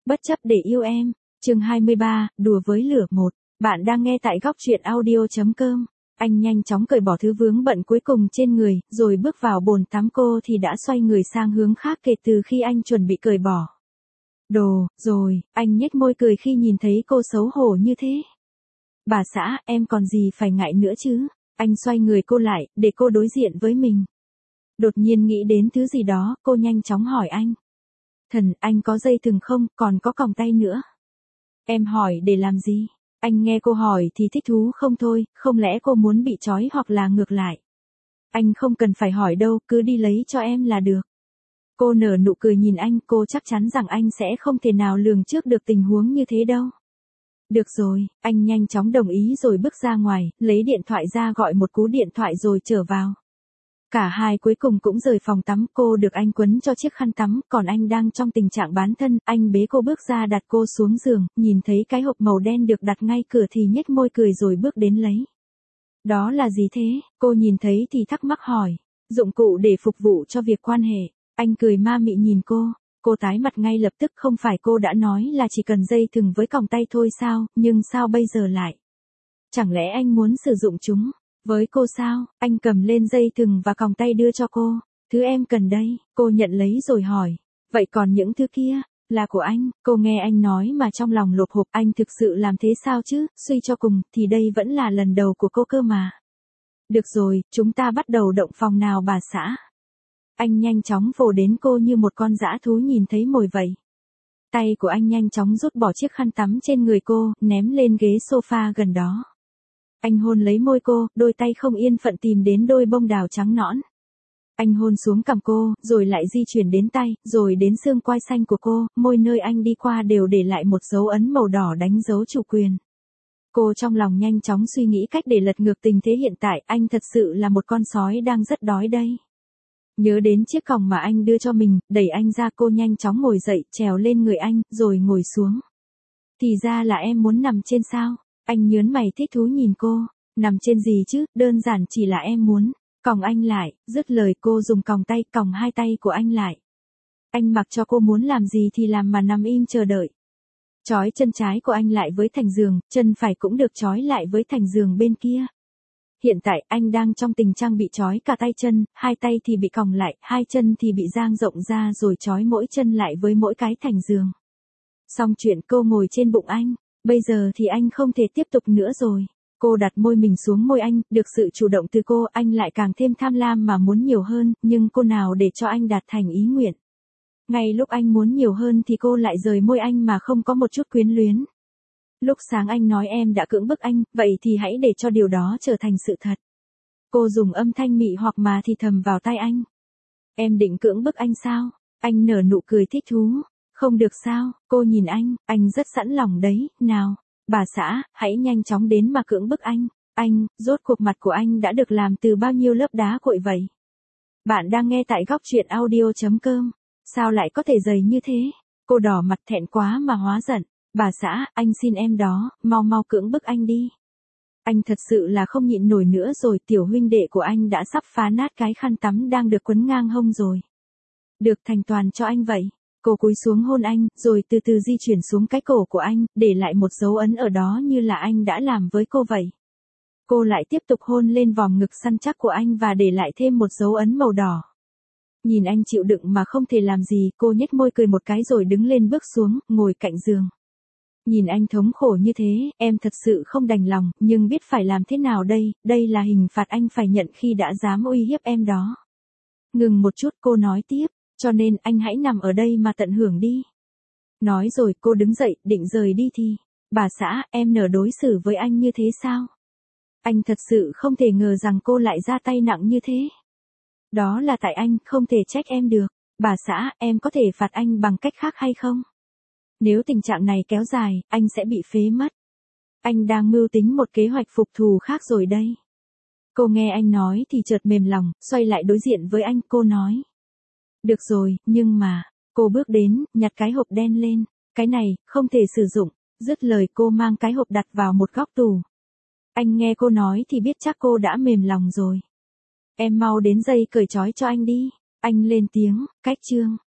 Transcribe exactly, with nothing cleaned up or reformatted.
Bất chấp để yêu em, chương hai mươi ba, đùa với lửa một. Bạn đang nghe tại góc truyện audio.com. Anh nhanh chóng cởi bỏ thứ vướng bận cuối cùng trên người, rồi bước vào bồn tắm. Cô thì đã xoay người sang hướng khác kể từ khi anh chuẩn bị cởi bỏ. Đồ, rồi, anh nhếch môi cười khi nhìn thấy cô xấu hổ như thế. Bà xã, em còn gì phải ngại nữa chứ? Anh xoay người cô lại, để cô đối diện với mình. Đột nhiên nghĩ đến thứ gì đó, cô nhanh chóng hỏi anh. Thần, anh có dây thừng không, còn có còng tay nữa. Em hỏi để làm gì? Anh nghe cô hỏi thì thích thú không thôi, không lẽ cô muốn bị trói hoặc là ngược lại? Anh không cần phải hỏi đâu, cứ đi lấy cho em là được. Cô nở nụ cười nhìn anh, cô chắc chắn rằng anh sẽ không thể nào lường trước được tình huống như thế đâu. Được rồi, anh nhanh chóng đồng ý rồi bước ra ngoài, lấy điện thoại ra gọi một cú điện thoại rồi trở vào. Cả hai cuối cùng cũng rời phòng tắm, cô được anh quấn cho chiếc khăn tắm, còn anh đang trong tình trạng bán thân, anh bế cô bước ra đặt cô xuống giường, nhìn thấy cái hộp màu đen được đặt ngay cửa thì nhếch môi cười rồi bước đến lấy. Đó là gì thế? Cô nhìn thấy thì thắc mắc hỏi. Dụng cụ để phục vụ cho việc quan hệ. Anh cười ma mị nhìn cô, cô tái mặt ngay lập tức, không phải cô đã nói là chỉ cần dây thừng với còng tay thôi sao, nhưng sao bây giờ lại? Chẳng lẽ anh muốn sử dụng chúng? Với cô sao? Anh cầm lên dây thừng và còng tay đưa cho cô. Thứ em cần đây, cô nhận lấy rồi hỏi. Vậy còn những thứ kia, là của anh. Cô nghe anh nói mà trong lòng lột hộp, anh thực sự làm thế sao chứ? Suy cho cùng, thì đây vẫn là lần đầu của cô cơ mà. Được rồi, chúng ta bắt đầu động phòng nào bà xã. Anh nhanh chóng vồ đến cô như một con dã thú nhìn thấy mồi vậy. Tay của anh nhanh chóng rút bỏ chiếc khăn tắm trên người cô, ném lên ghế sofa gần đó. Anh hôn lấy môi cô, đôi tay không yên phận tìm đến đôi bông đào trắng nõn. Anh hôn xuống cằm cô, rồi lại di chuyển đến tay, rồi đến xương quai xanh của cô, môi nơi anh đi qua đều để lại một dấu ấn màu đỏ đánh dấu chủ quyền. Cô trong lòng nhanh chóng suy nghĩ cách để lật ngược tình thế hiện tại, anh thật sự là một con sói đang rất đói đây. Nhớ đến chiếc còng mà anh đưa cho mình, đẩy anh ra, cô nhanh chóng ngồi dậy, trèo lên người anh, rồi ngồi xuống. Thì ra là em muốn nằm trên sao? Anh nhớn mày thích thú nhìn cô, nằm trên gì chứ, đơn giản chỉ là em muốn. Còng anh lại, dứt lời cô dùng còng tay còng hai tay của anh lại. Anh mặc cho cô muốn làm gì thì làm mà nằm im chờ đợi. Trói chân trái của anh lại với thành giường, chân phải cũng được trói lại với thành giường bên kia. Hiện tại anh đang trong tình trạng bị trói cả tay chân, hai tay thì bị còng lại, hai chân thì bị dang rộng ra rồi trói mỗi chân lại với mỗi cái thành giường. Xong chuyện, cô ngồi trên bụng anh, bây giờ thì anh không thể tiếp tục nữa rồi. Cô đặt môi mình xuống môi anh, được sự chủ động từ cô, anh lại càng thêm tham lam mà muốn nhiều hơn, nhưng cô nào để cho anh đạt thành ý nguyện. Ngay lúc anh muốn nhiều hơn thì cô lại rời môi anh mà không có một chút quyến luyến. Lúc sáng anh nói em đã cưỡng bức anh, vậy thì hãy để cho điều đó trở thành sự thật. Cô dùng âm thanh mị hoặc mà thì thầm vào tai anh. Em định cưỡng bức anh sao? Anh nở nụ cười thích thú. Không được sao? Cô nhìn anh, anh rất sẵn lòng đấy, nào. Bà xã, hãy nhanh chóng đến mà cưỡng bức anh. Anh, rốt cuộc mặt của anh đã được làm từ bao nhiêu lớp đá cuội vậy? Bạn đang nghe tại góc truyện audio.com. Sao lại có thể dày như thế? Cô đỏ mặt thẹn quá mà hóa giận. Bà xã, anh xin em đó, mau mau cưỡng bức anh đi. Anh thật sự là không nhịn nổi nữa rồi, tiểu huynh đệ của anh đã sắp phá nát cái khăn tắm đang được quấn ngang hông rồi. Được, thành toàn cho anh vậy. Cô cúi xuống hôn anh, rồi từ từ di chuyển xuống cái cổ của anh, để lại một dấu ấn ở đó như là anh đã làm với cô vậy. Cô lại tiếp tục hôn lên vòm ngực săn chắc của anh và để lại thêm một dấu ấn màu đỏ. Nhìn anh chịu đựng mà không thể làm gì, cô nhếch môi cười một cái rồi đứng lên bước xuống, ngồi cạnh giường. Nhìn anh thống khổ như thế, em thật sự không đành lòng, nhưng biết phải làm thế nào đây, đây là hình phạt anh phải nhận khi đã dám uy hiếp em đó. Ngừng một chút, cô nói tiếp, cho nên anh hãy nằm ở đây mà tận hưởng đi. Nói rồi cô đứng dậy, định rời đi thì, bà xã, em nỡ đối xử với anh như thế sao? Anh thật sự không thể ngờ rằng cô lại ra tay nặng như thế. Đó là tại anh, không thể trách em được. Bà xã, em có thể phạt anh bằng cách khác hay không? Nếu tình trạng này kéo dài, anh sẽ bị phế mất. Anh đang mưu tính một kế hoạch phục thù khác rồi đây. Cô nghe anh nói thì chợt mềm lòng, xoay lại đối diện với anh, cô nói. Được rồi, nhưng mà, cô bước đến, nhặt cái hộp đen lên. Cái này, không thể sử dụng. Dứt lời cô mang cái hộp đặt vào một góc tủ. Anh nghe cô nói thì biết chắc cô đã mềm lòng rồi. Em mau đến dây cởi trói cho anh đi. Anh lên tiếng, cách chương.